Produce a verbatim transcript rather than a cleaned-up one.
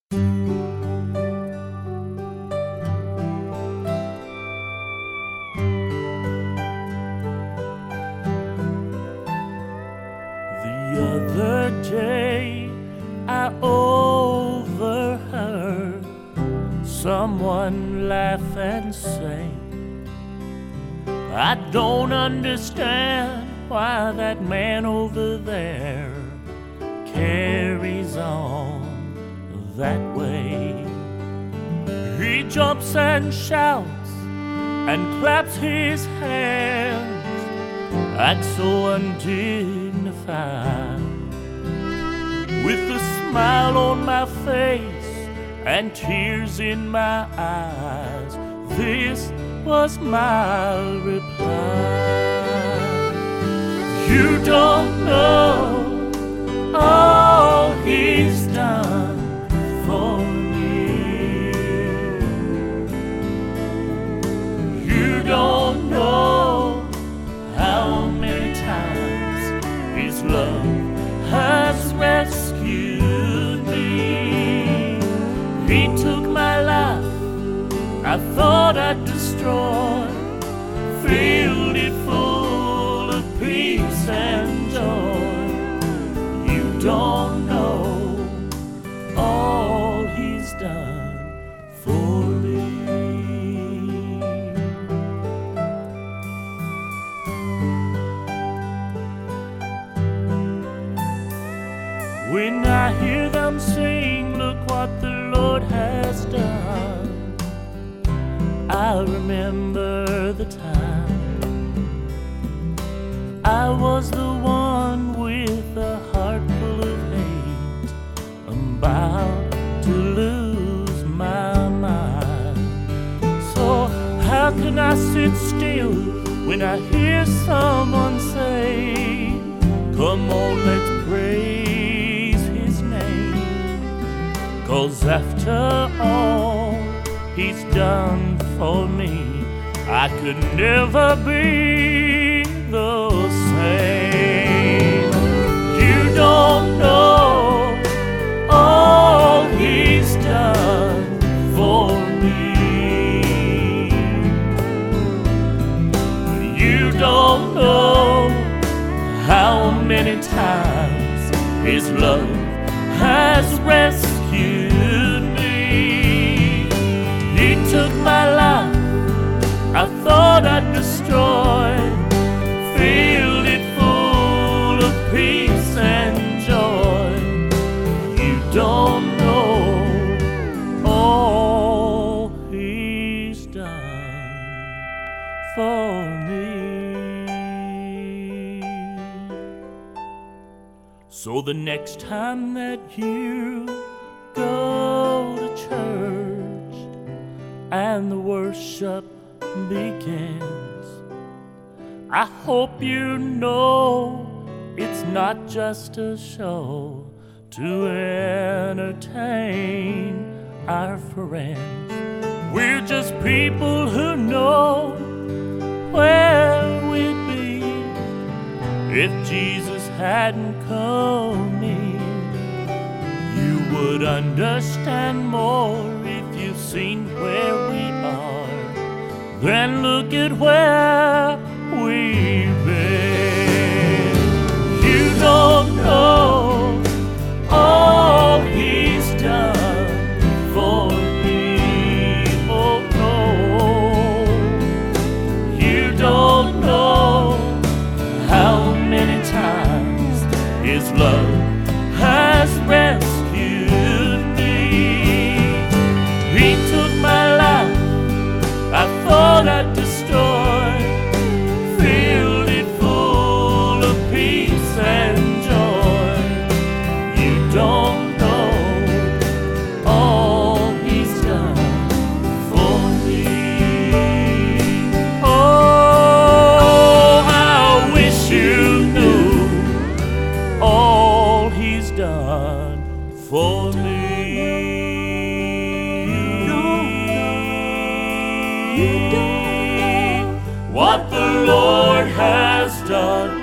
The other day I overheard someone laugh and say, I don't understand why that man over there carries on that way. He jumps and shouts and claps his hands, acts so undignified, with a smile on my face and tears in my eyes. This was my reply. You don't know all he's done for me. You don't know how many times his love has rescued me. He took my life I thought I'd destroy, filled it full of peace and joy. You don't know all he's done for me. When I hear them sing, look what the Lord has done, I remember the time I was the one with a heart full of hate, about to lose my mind. So how can I sit still when I hear someone say, come on, let's praise his name? 'Cause after all he's done for me, I could never be the same. You don't know all he's done for me. You don't know how many times his love has rescued me. He took my life I thought I'd destroy, filled it full of peace and joy. You don't know all he's done for me. So the next time that you go to church and the worship begins, I hope you know it's not just a show to entertain our friends. We're just people who know where we'd be if Jesus hadn't come in. You would understand more if you've seen where we are. Then look at where we've been. You don't know all he's done for me. Oh no, you don't know how many times his love has rescued me. He took my life I thought I'd destroy, filled it full of peace and joy. You don't know all he's done for me. Oh, I wish you knew all he's done for me. What the Lord has done